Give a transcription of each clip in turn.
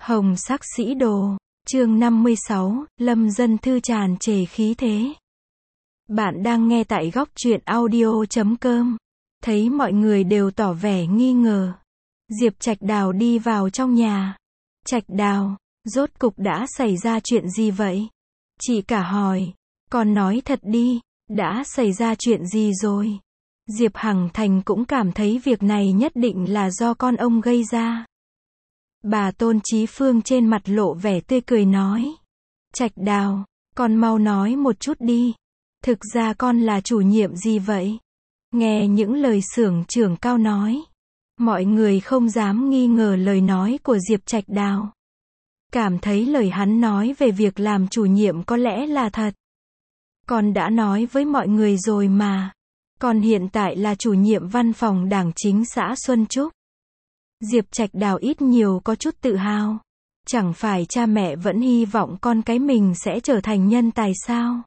Hồng sắc sĩ đồ, chương 56, Lâm Dân Thư tràn trề khí thế. Bạn đang nghe tại góc truyện audio.com. Thấy mọi người đều tỏ vẻ nghi ngờ. Diệp Trạch Đào đi vào trong nhà. Trạch Đào, rốt cục đã xảy ra chuyện gì vậy? Chị cả hỏi, con nói thật đi, đã xảy ra chuyện gì rồi? Diệp Hằng Thành cũng cảm thấy việc này nhất định là do con ông gây ra. Bà Tôn Chí Phương trên mặt lộ vẻ tươi cười nói. Trạch Đào, con mau nói một chút đi. Thực ra con là chủ nhiệm gì vậy? Nghe những lời xưởng trưởng Cao nói. Mọi người không dám nghi ngờ lời nói của Diệp Trạch Đào. Cảm thấy lời hắn nói về việc làm chủ nhiệm có lẽ là thật. Con đã nói với mọi người rồi mà. Con hiện tại là chủ nhiệm văn phòng đảng chính xã Xuân Trúc. Diệp Trạch Đào ít nhiều có chút tự hào. Chẳng phải cha mẹ vẫn hy vọng con cái mình sẽ trở thành nhân tài sao?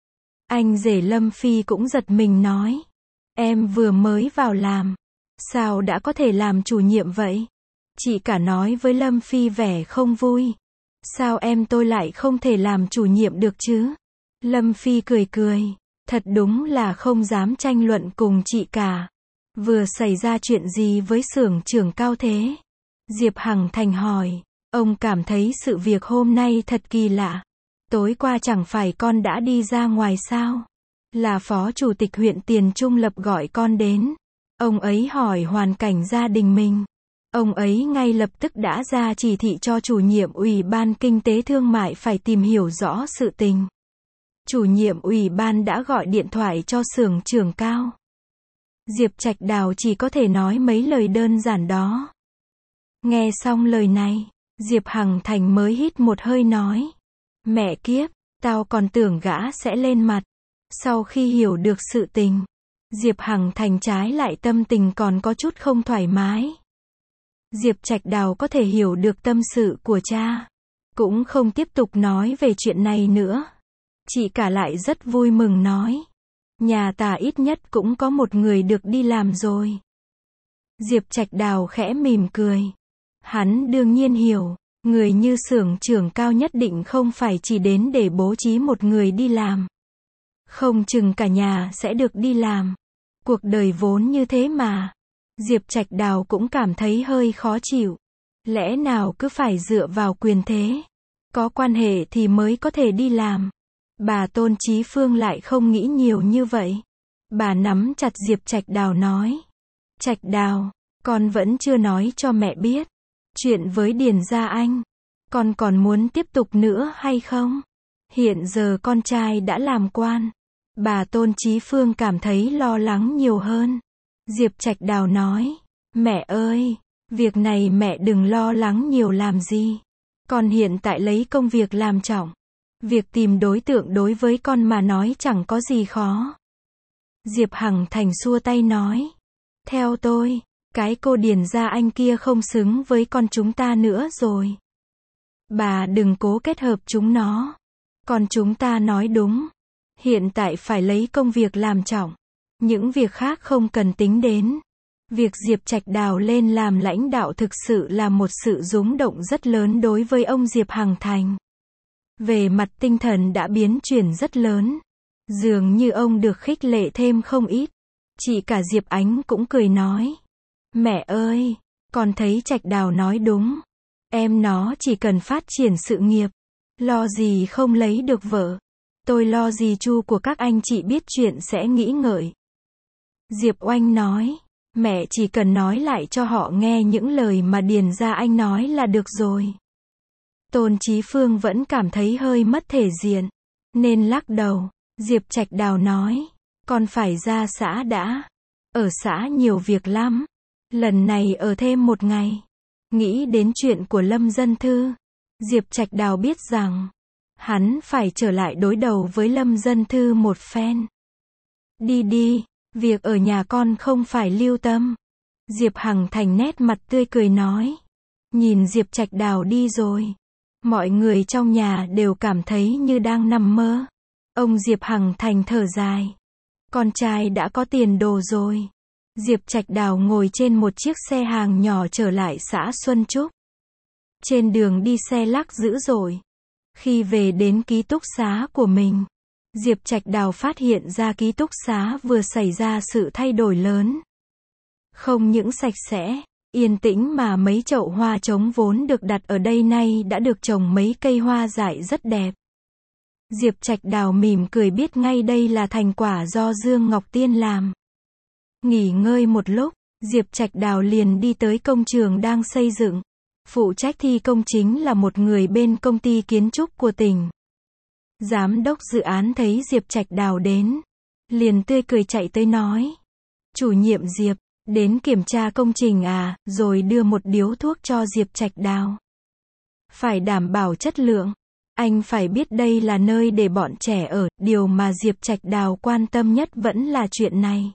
Anh rể Lâm Phi cũng giật mình nói. Em vừa mới vào làm. Sao đã có thể làm chủ nhiệm vậy? Chị cả nói với Lâm Phi vẻ không vui. Sao em tôi lại không thể làm chủ nhiệm được chứ? Lâm Phi cười cười. Thật đúng là không dám tranh luận cùng chị cả. Vừa xảy ra chuyện gì với xưởng trưởng Cao thế? Diệp Hằng Thành hỏi. Ông cảm thấy sự việc hôm nay thật kỳ lạ. Tối qua chẳng phải con đã đi ra ngoài sao? Là phó chủ tịch huyện Tiền Trung Lập gọi con đến. Ông ấy hỏi hoàn cảnh gia đình mình. Ông ấy ngay lập tức đã ra chỉ thị cho chủ nhiệm Ủy ban Kinh tế Thương mại phải tìm hiểu rõ sự tình. Chủ nhiệm Ủy ban đã gọi điện thoại cho xưởng trưởng Cao. Diệp Trạch Đào chỉ có thể nói mấy lời đơn giản đó. Nghe xong lời này, Diệp Hằng Thành mới hít một hơi nói. Mẹ kiếp, tao còn tưởng gã sẽ lên mặt. Sau khi hiểu được sự tình, Diệp Hằng Thành trái lại tâm tình còn có chút không thoải mái. Diệp Trạch Đào có thể hiểu được tâm sự của cha, cũng không tiếp tục nói về chuyện này nữa. Chị cả lại rất vui mừng nói. Nhà ta ít nhất cũng có một người được đi làm rồi. Diệp Trạch Đào khẽ mỉm cười. Hắn đương nhiên hiểu, người như xưởng trưởng Cao nhất định không phải chỉ đến để bố trí một người đi làm. Không chừng cả nhà sẽ được đi làm. Cuộc đời vốn như thế mà. Diệp Trạch Đào cũng cảm thấy hơi khó chịu. Lẽ nào cứ phải dựa vào quyền thế? Có quan hệ thì mới có thể đi làm. Bà Tôn Chí Phương lại không nghĩ nhiều như vậy. Bà nắm chặt Diệp Trạch Đào nói. Trạch Đào, con vẫn chưa nói cho mẹ biết. Chuyện với Điền Gia Anh. Con còn muốn tiếp tục nữa hay không? Hiện giờ con trai đã làm quan. Bà Tôn Chí Phương cảm thấy lo lắng nhiều hơn. Diệp Trạch Đào nói. Mẹ ơi, việc này mẹ đừng lo lắng nhiều làm gì. Con hiện tại lấy công việc làm trọng. Việc tìm đối tượng đối với con mà nói chẳng có gì khó. Diệp Hằng Thành xua tay nói. Theo tôi, cái cô Điền Gia Anh kia không xứng với con chúng ta nữa rồi. Bà đừng cố kết hợp chúng nó. Con chúng ta nói đúng. Hiện tại phải lấy công việc làm trọng. Những việc khác không cần tính đến. Việc Diệp Trạch Đào lên làm lãnh đạo thực sự là một sự rung động rất lớn đối với ông Diệp Hằng Thành. Về mặt tinh thần đã biến chuyển rất lớn. Dường như ông được khích lệ thêm không ít. Chị cả Diệp Ánh cũng cười nói. Mẹ ơi, con thấy Trạch Đào nói đúng. Em nó chỉ cần phát triển sự nghiệp. Lo gì không lấy được vợ. Tôi lo gì chu của các anh chị biết chuyện sẽ nghĩ ngợi. Diệp Oanh nói. Mẹ chỉ cần nói lại cho họ nghe những lời mà Điền Gia Anh nói là được rồi. Tôn Chí Phương vẫn cảm thấy hơi mất thể diện, nên lắc đầu. Diệp Trạch Đào nói. Con phải ra xã đã. Ở xã nhiều việc lắm. Lần này ở thêm một ngày. Nghĩ đến chuyện của Lâm Dân Thư. Diệp Trạch Đào biết rằng hắn phải trở lại đối đầu với Lâm Dân Thư một phen. Đi đi, việc ở nhà con không phải lưu tâm. Diệp Hằng Thành nét mặt tươi cười nói. Nhìn Diệp Trạch Đào đi rồi. Mọi người trong nhà đều cảm thấy như đang nằm mơ. Ông Diệp Hằng Thành thở dài. Con trai đã có tiền đồ rồi. Diệp Trạch Đào ngồi trên một chiếc xe hàng nhỏ trở lại xã Xuân Trúc. Trên đường đi xe lắc dữ dội. Khi về đến ký túc xá của mình, Diệp Trạch Đào phát hiện ra ký túc xá vừa xảy ra sự thay đổi lớn. Không những sạch sẽ, yên tĩnh mà mấy chậu hoa trống vốn được đặt ở đây nay đã được trồng mấy cây hoa dại rất đẹp. Diệp Trạch Đào mỉm cười biết ngay đây là thành quả do Dương Ngọc Tiên làm. Nghỉ ngơi một lúc, Diệp Trạch Đào liền đi tới công trường đang xây dựng. Phụ trách thi công chính là một người bên công ty kiến trúc của tỉnh. Giám đốc dự án thấy Diệp Trạch Đào đến, liền tươi cười chạy tới nói: "Chủ nhiệm Diệp, đến kiểm tra công trình à?" Rồi đưa một điếu thuốc cho Diệp Trạch Đào. "Phải đảm bảo chất lượng. Anh phải biết đây là nơi để bọn trẻ ở, điều mà Diệp Trạch Đào quan tâm nhất vẫn là chuyện này."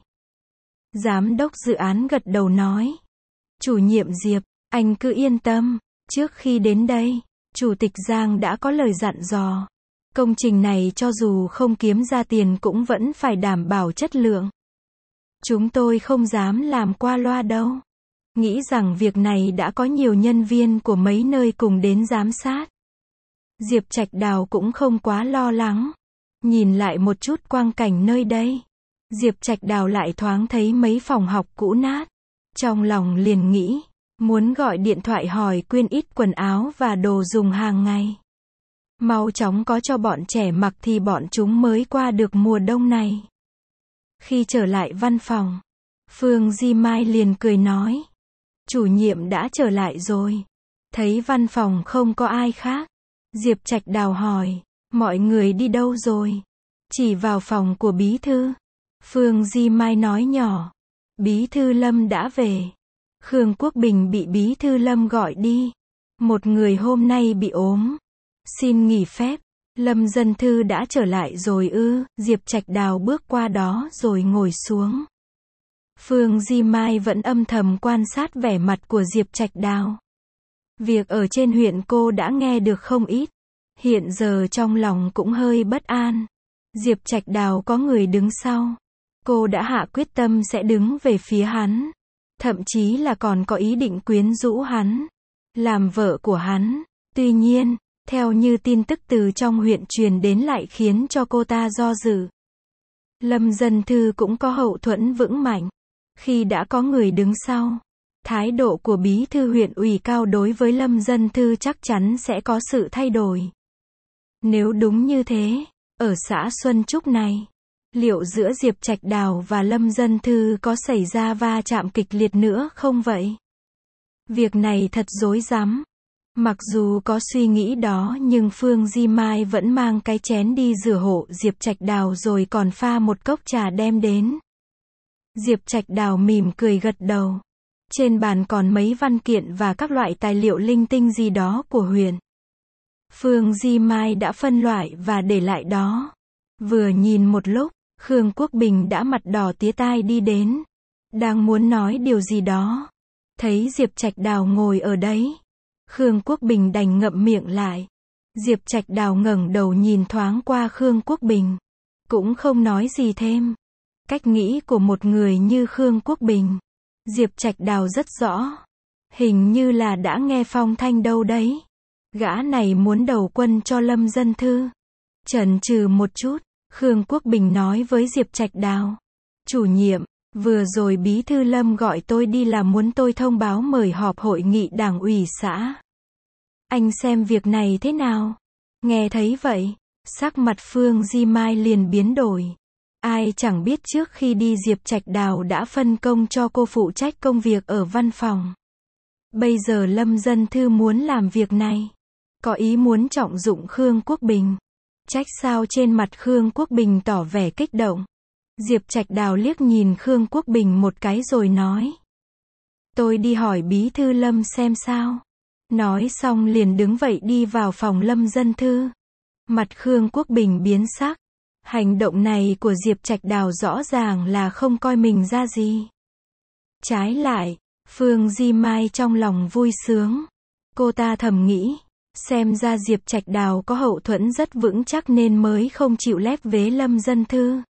Giám đốc dự án gật đầu nói: "Chủ nhiệm Diệp, anh cứ yên tâm, trước khi đến đây, Chủ tịch Giang đã có lời dặn dò. Công trình này cho dù không kiếm ra tiền cũng vẫn phải đảm bảo chất lượng. Chúng tôi không dám làm qua loa đâu. Nghĩ rằng việc này đã có nhiều nhân viên của mấy nơi cùng đến giám sát." Diệp Trạch Đào cũng không quá lo lắng. Nhìn lại một chút quang cảnh nơi đây, Diệp Trạch Đào lại thoáng thấy mấy phòng học cũ nát. Trong lòng liền nghĩ, muốn gọi điện thoại hỏi quyên ít quần áo và đồ dùng hàng ngày. Mau chóng có cho bọn trẻ mặc thì bọn chúng mới qua được mùa đông này. Khi trở lại văn phòng, Phương Di Mai liền cười nói: "Chủ nhiệm đã trở lại rồi." Thấy văn phòng không có ai khác, Diệp Trạch Đào hỏi: "Mọi người đi đâu rồi?" "Chỉ vào phòng của bí thư." Phương Di Mai nói nhỏ: "Bí thư Lâm đã về. Khương Quốc Bình bị bí thư Lâm gọi đi. Một người hôm nay bị ốm, xin nghỉ phép." "Lâm Dân Thư đã trở lại rồi ư?" Diệp Trạch Đào bước qua đó rồi ngồi xuống. Phương Di Mai vẫn âm thầm quan sát vẻ mặt của Diệp Trạch Đào. Việc ở trên huyện cô đã nghe được không ít. Hiện giờ trong lòng cũng hơi bất an. Diệp Trạch Đào có người đứng sau. Cô đã hạ quyết tâm sẽ đứng về phía hắn. Thậm chí là còn có ý định quyến rũ hắn, làm vợ của hắn. Tuy nhiên, theo như tin tức từ trong huyện truyền đến lại khiến cho cô ta do dự. Lâm Dân Thư cũng có hậu thuẫn vững mạnh. Khi đã có người đứng sau, thái độ của bí thư huyện ủy cao đối với Lâm Dân Thư chắc chắn sẽ có sự thay đổi. Nếu đúng như thế, ở xã Xuân Trúc này, liệu giữa Diệp Trạch Đào và Lâm Dân Thư có xảy ra va chạm kịch liệt nữa không vậy? Việc này thật rối rắm. Mặc dù có suy nghĩ đó nhưng Phương Di Mai vẫn mang cái chén đi rửa hộ Diệp Trạch Đào rồi còn pha một cốc trà đem đến. Diệp Trạch Đào mỉm cười gật đầu. Trên bàn còn mấy văn kiện và các loại tài liệu linh tinh gì đó của huyện. Phương Di Mai đã phân loại và để lại đó. Vừa nhìn một lúc, Khương Quốc Bình đã mặt đỏ tía tai đi đến. Đang muốn nói điều gì đó. Thấy Diệp Trạch Đào ngồi ở đấy, Khương Quốc Bình đành ngậm miệng lại. Diệp Trạch Đào ngẩng đầu nhìn thoáng qua Khương Quốc Bình, cũng không nói gì thêm. Cách nghĩ của một người như Khương Quốc Bình, Diệp Trạch Đào rất rõ. Hình như là đã nghe phong thanh đâu đấy. Gã này muốn đầu quân cho Lâm Dân Thư. Chần chừ một chút, Khương Quốc Bình nói với Diệp Trạch Đào: "Chủ nhiệm, vừa rồi bí thư Lâm gọi tôi đi là muốn tôi thông báo mời họp hội nghị đảng ủy xã. Anh xem việc này thế nào?" Nghe thấy vậy, sắc mặt Phương Di Mai liền biến đổi. Ai chẳng biết trước khi đi Diệp Trạch Đào đã phân công cho cô phụ trách công việc ở văn phòng. Bây giờ Lâm Dân Thư muốn làm việc này, có ý muốn trọng dụng Khương Quốc Bình. Trách sao trên mặt Khương Quốc Bình tỏ vẻ kích động. Diệp Trạch Đào liếc nhìn Khương Quốc Bình một cái rồi nói: "Tôi đi hỏi bí thư Lâm xem sao." Nói xong liền đứng dậy đi vào phòng Lâm Dân Thư. Mặt Khương Quốc Bình biến sắc. Hành động này của Diệp Trạch Đào rõ ràng là không coi mình ra gì. Trái lại, Phương Di Mai trong lòng vui sướng. Cô ta thầm nghĩ, xem ra Diệp Trạch Đào có hậu thuẫn rất vững chắc nên mới không chịu lép vế Lâm Dân Thư.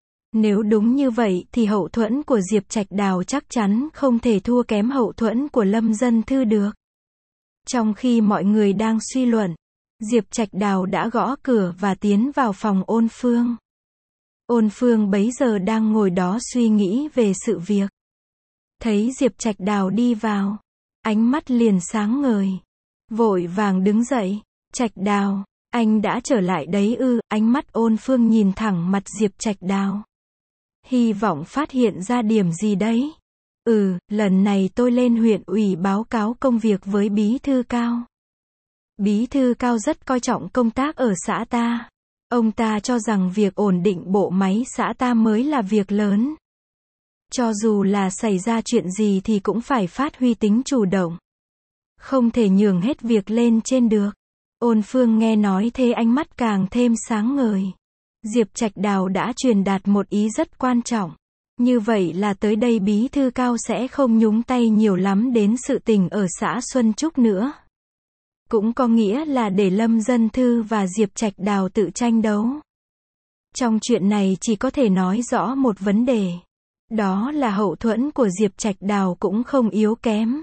Nếu đúng như vậy thì hậu thuẫn của Diệp Trạch Đào chắc chắn không thể thua kém hậu thuẫn của Lâm Dân Thư được. Trong khi mọi người đang suy luận, Diệp Trạch Đào đã gõ cửa và tiến vào phòng Ôn Phương. Ôn Phương bấy giờ đang ngồi đó suy nghĩ về sự việc. Thấy Diệp Trạch Đào đi vào, ánh mắt liền sáng ngời. Vội vàng đứng dậy, Trạch Đào, anh đã trở lại đấy ư? Ánh mắt Ôn Phương nhìn thẳng mặt Diệp Trạch Đào. Hy vọng phát hiện ra điểm gì đấy. Lần này tôi lên huyện ủy báo cáo công việc với Bí thư Cao. Bí thư Cao rất coi trọng công tác ở xã ta. Ông ta cho rằng việc ổn định bộ máy xã ta mới là việc lớn. Cho dù là xảy ra chuyện gì thì cũng phải phát huy tính chủ động. Không thể nhường hết việc lên trên được. Ôn Phương nghe nói thế ánh mắt càng thêm sáng ngời. Diệp Trạch Đào đã truyền đạt một ý rất quan trọng. Như vậy là tới đây Bí thư Cao sẽ không nhúng tay nhiều lắm đến sự tình ở xã Xuân Trúc nữa. Cũng có nghĩa là để Lâm Dân Thư và Diệp Trạch Đào tự tranh đấu. Trong chuyện này chỉ có thể nói rõ một vấn đề. Đó là hậu thuẫn của Diệp Trạch Đào cũng không yếu kém.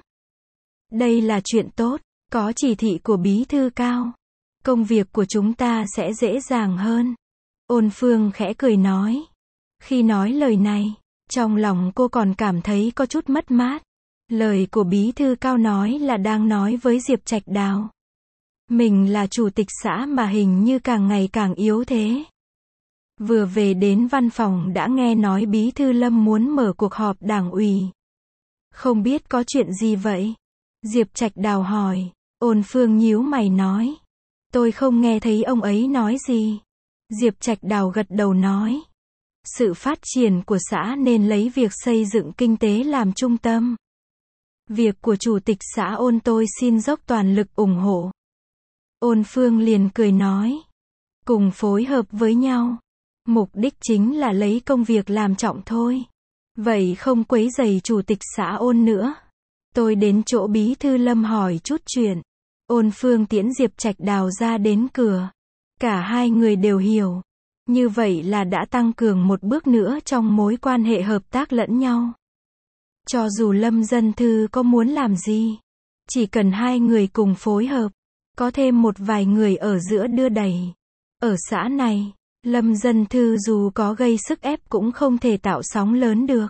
Đây là chuyện tốt, có chỉ thị của Bí thư Cao. Công việc của chúng ta sẽ dễ dàng hơn. Ôn Phương khẽ cười nói. Khi nói lời này, trong lòng cô còn cảm thấy có chút mất mát. Lời của Bí thư Cao nói là đang nói với Diệp Trạch Đào. Mình là chủ tịch xã mà hình như càng ngày càng yếu thế. Vừa về đến văn phòng đã nghe nói Bí thư Lâm muốn mở cuộc họp đảng ủy. Không biết có chuyện gì vậy? Diệp Trạch Đào hỏi. Ôn Phương nhíu mày nói. Tôi không nghe thấy ông ấy nói gì. Diệp Trạch Đào gật đầu nói. Sự phát triển của xã nên lấy việc xây dựng kinh tế làm trung tâm. Việc của chủ tịch xã Ôn tôi xin dốc toàn lực ủng hộ. Ôn Phương liền cười nói. Cùng phối hợp với nhau. Mục đích chính là lấy công việc làm trọng thôi. Vậy không quấy rầy chủ tịch xã Ôn nữa. Tôi đến chỗ Bí thư Lâm hỏi chút chuyện. Ôn Phương tiễn Diệp Trạch Đào ra đến cửa. Cả hai người đều hiểu. Như vậy là đã tăng cường một bước nữa trong mối quan hệ hợp tác lẫn nhau. Cho dù Lâm Dân Thư có muốn làm gì, chỉ cần hai người cùng phối hợp, có thêm một vài người ở giữa đưa đẩy. Ở xã này, Lâm Dân Thư dù có gây sức ép cũng không thể tạo sóng lớn được.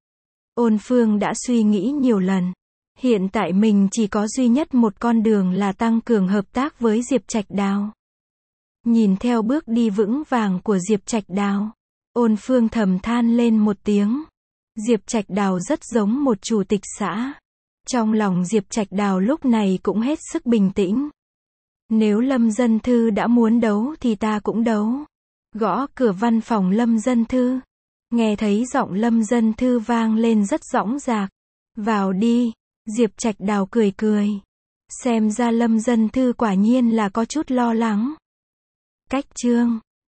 Ôn Phương đã suy nghĩ nhiều lần. Hiện tại mình chỉ có duy nhất một con đường là tăng cường hợp tác với Diệp Trạch Đào. Nhìn theo bước đi vững vàng của Diệp Trạch Đào, Ôn Phương thầm than lên một tiếng. Diệp Trạch Đào rất giống một chủ tịch xã. Trong lòng Diệp Trạch Đào lúc này cũng hết sức bình tĩnh. Nếu Lâm Dân Thư đã muốn đấu thì ta cũng đấu. Gõ cửa văn phòng Lâm Dân Thư. Nghe thấy giọng Lâm Dân Thư vang lên rất dõng dạc. Vào đi. Diệp Trạch Đào cười cười. Xem ra Lâm Dân Thư quả nhiên là có chút lo lắng. Cách chương